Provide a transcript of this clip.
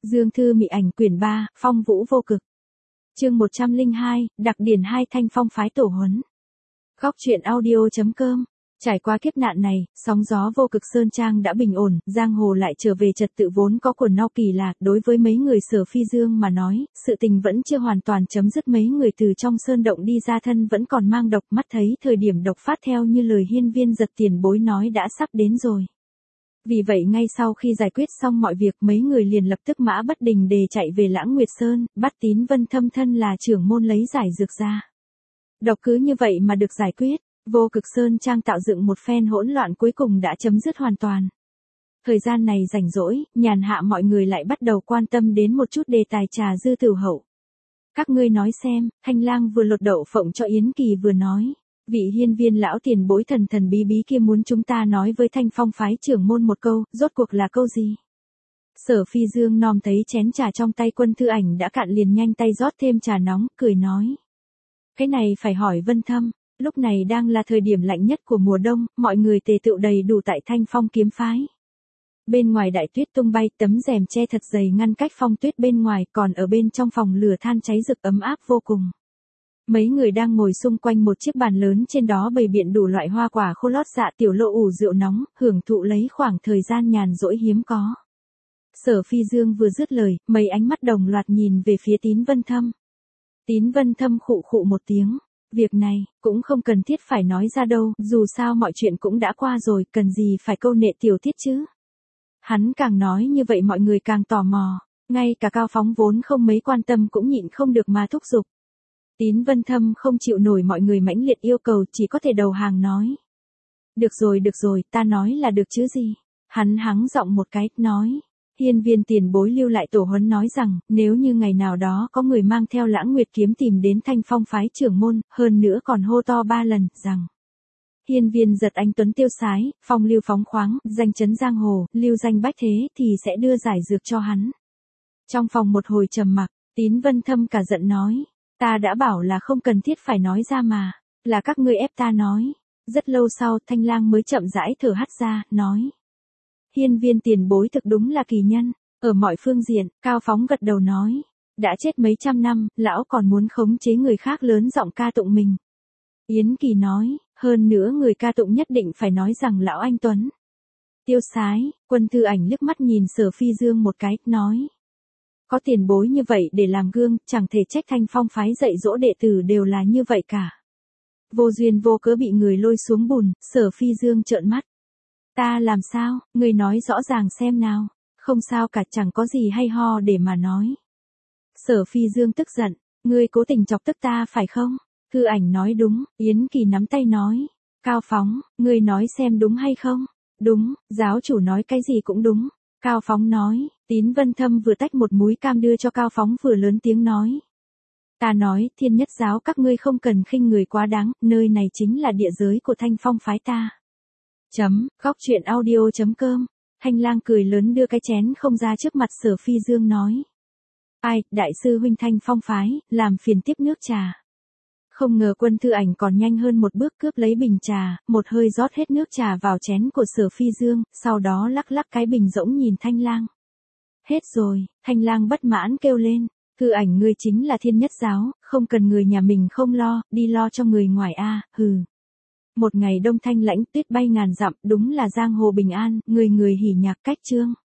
Dương Thư Mị Ảnh quyển 3, Phong Vũ Vô Cực. Chương 102, đặc điển 2 Thanh Phong phái tổ huấn. Góc truyện audio.com. Trải qua kiếp nạn này, sóng gió Vô Cực Sơn Trang đã bình ổn, giang hồ lại trở về trật tự vốn có của nó kỳ lạ. Đối với mấy người Sở Phi Dương mà nói, sự tình vẫn chưa hoàn toàn chấm dứt. Mấy người từ trong sơn động đi ra thân vẫn còn mang độc, mắt thấy thời điểm độc phát theo như lời Hiên Viên Giật tiền bối nói đã sắp đến rồi. Vì vậy ngay sau khi giải quyết xong mọi việc, mấy người liền lập tức mã bất đình đề chạy về Lãng Nguyệt Sơn, bắt Tín Vân Thâm thân là trưởng môn lấy giải dược ra. Độc cứ như vậy mà được giải quyết, Vô Cực Sơn Trang tạo dựng một phen hỗn loạn cuối cùng đã chấm dứt hoàn toàn. Thời gian này rảnh rỗi, nhàn hạ mọi người lại bắt đầu quan tâm đến một chút đề tài trà dư tử hậu. Các ngươi nói xem, Thanh Lang vừa lột đậu phộng cho Yến Kỳ vừa nói. Vị hiên viên lão tiền bối thần thần bí bí kia muốn chúng ta nói với Thanh Phong phái trưởng môn một câu, rốt cuộc là câu gì? Sở Phi Dương nom thấy chén trà trong tay Quân Thư Ảnh đã cạn liền nhanh tay rót thêm trà nóng, cười nói. Cái này phải hỏi Vân Thâm, lúc này đang là thời điểm lạnh nhất của mùa đông, mọi người tề tựu đầy đủ tại Thanh Phong kiếm phái. Bên ngoài đại tuyết tung bay, tấm rèm che thật dày ngăn cách phong tuyết bên ngoài, còn ở bên trong phòng lửa than cháy rực ấm áp vô cùng. Mấy người đang ngồi xung quanh một chiếc bàn lớn, trên đó bày biện đủ loại hoa quả khô lót dạ tiểu lộ ủ rượu nóng, hưởng thụ lấy khoảng thời gian nhàn rỗi hiếm có. Sở Phi Dương vừa dứt lời, mấy ánh mắt đồng loạt nhìn về phía Tín Vân Thâm. Tín Vân Thâm khụ khụ một tiếng, việc này cũng không cần thiết phải nói ra đâu, dù sao mọi chuyện cũng đã qua rồi, cần gì phải câu nệ tiểu tiết chứ. Hắn càng nói như vậy mọi người càng tò mò, ngay cả Cao Phóng vốn không mấy quan tâm cũng nhịn không được mà thúc giục. Tín Vân Thâm không chịu nổi mọi người mãnh liệt yêu cầu, chỉ có thể đầu hàng nói. Được rồi, ta nói là được chứ gì. Hắn hắng giọng một cái, nói. Hiên viên tiền bối lưu lại tổ huấn nói rằng, nếu như ngày nào đó có người mang theo Lãng Nguyệt kiếm tìm đến Thanh Phong phái trưởng môn, hơn nữa còn hô to 3 lần, rằng. Hiên viên Giật anh tuấn tiêu sái, phong lưu phóng khoáng, danh chấn giang hồ, lưu danh bách thế thì sẽ đưa giải dược cho hắn. Trong phòng một hồi trầm mặc, Tín Vân Thâm cả giận nói. Ta đã bảo là không cần thiết phải nói ra mà, là các ngươi ép ta nói. Rất lâu sau Thanh Lang mới chậm rãi thở hắt ra, nói. Hiên viên tiền bối thực đúng là kỳ nhân, ở mọi phương diện. Cao Phóng gật đầu nói. Đã chết mấy trăm năm, lão còn muốn khống chế người khác lớn giọng ca tụng mình. Yến Kỳ nói, hơn nữa người ca tụng nhất định phải nói rằng lão anh tuấn. Tiêu sái, Quân Thư Ảnh liếc mắt nhìn Sở Phi Dương một cái, nói. Có tiền bối như vậy để làm gương, chẳng thể trách Thanh Phong phái dạy dỗ đệ tử đều là như vậy cả. Vô duyên vô cớ bị người lôi xuống bùn, Sở Phi Dương trợn mắt. Ta làm sao, người nói rõ ràng xem nào. Không sao cả, chẳng có gì hay ho để mà nói. Sở Phi Dương tức giận, ngươi cố tình chọc tức ta phải không? Thư Ảnh nói đúng, Yến Kỳ nắm tay nói. Cao Phóng, ngươi nói xem đúng hay không? Đúng, giáo chủ nói cái gì cũng đúng. Cao Phóng nói. Tín Vân Thâm vừa tách một múi cam đưa cho Cao Phóng vừa lớn tiếng nói. Ta nói, Thiên Nhất giáo các ngươi không cần khinh người quá đáng, nơi này chính là địa giới của Thanh Phong phái ta. Góc truyện audio.com. Thanh Lang cười lớn đưa cái chén không ra trước mặt Sở Phi Dương nói. Ai, đại sư huynh Thanh Phong phái, làm phiền tiếp nước trà. Không ngờ Quân Thư Ảnh còn nhanh hơn một bước cướp lấy bình trà, một hơi rót hết nước trà vào chén của Sở Phi Dương, sau đó lắc lắc cái bình rỗng nhìn Thanh Lang. Hết rồi, Thanh Lang bất mãn kêu lên. Thư Ảnh ngươi chính là Thiên Nhất giáo, không cần người nhà mình không lo, đi lo cho người ngoài a, hừ. Một ngày đông thanh lãnh tuyết bay ngàn dặm, đúng là giang hồ bình an, người người hỉ nhạc cách chương.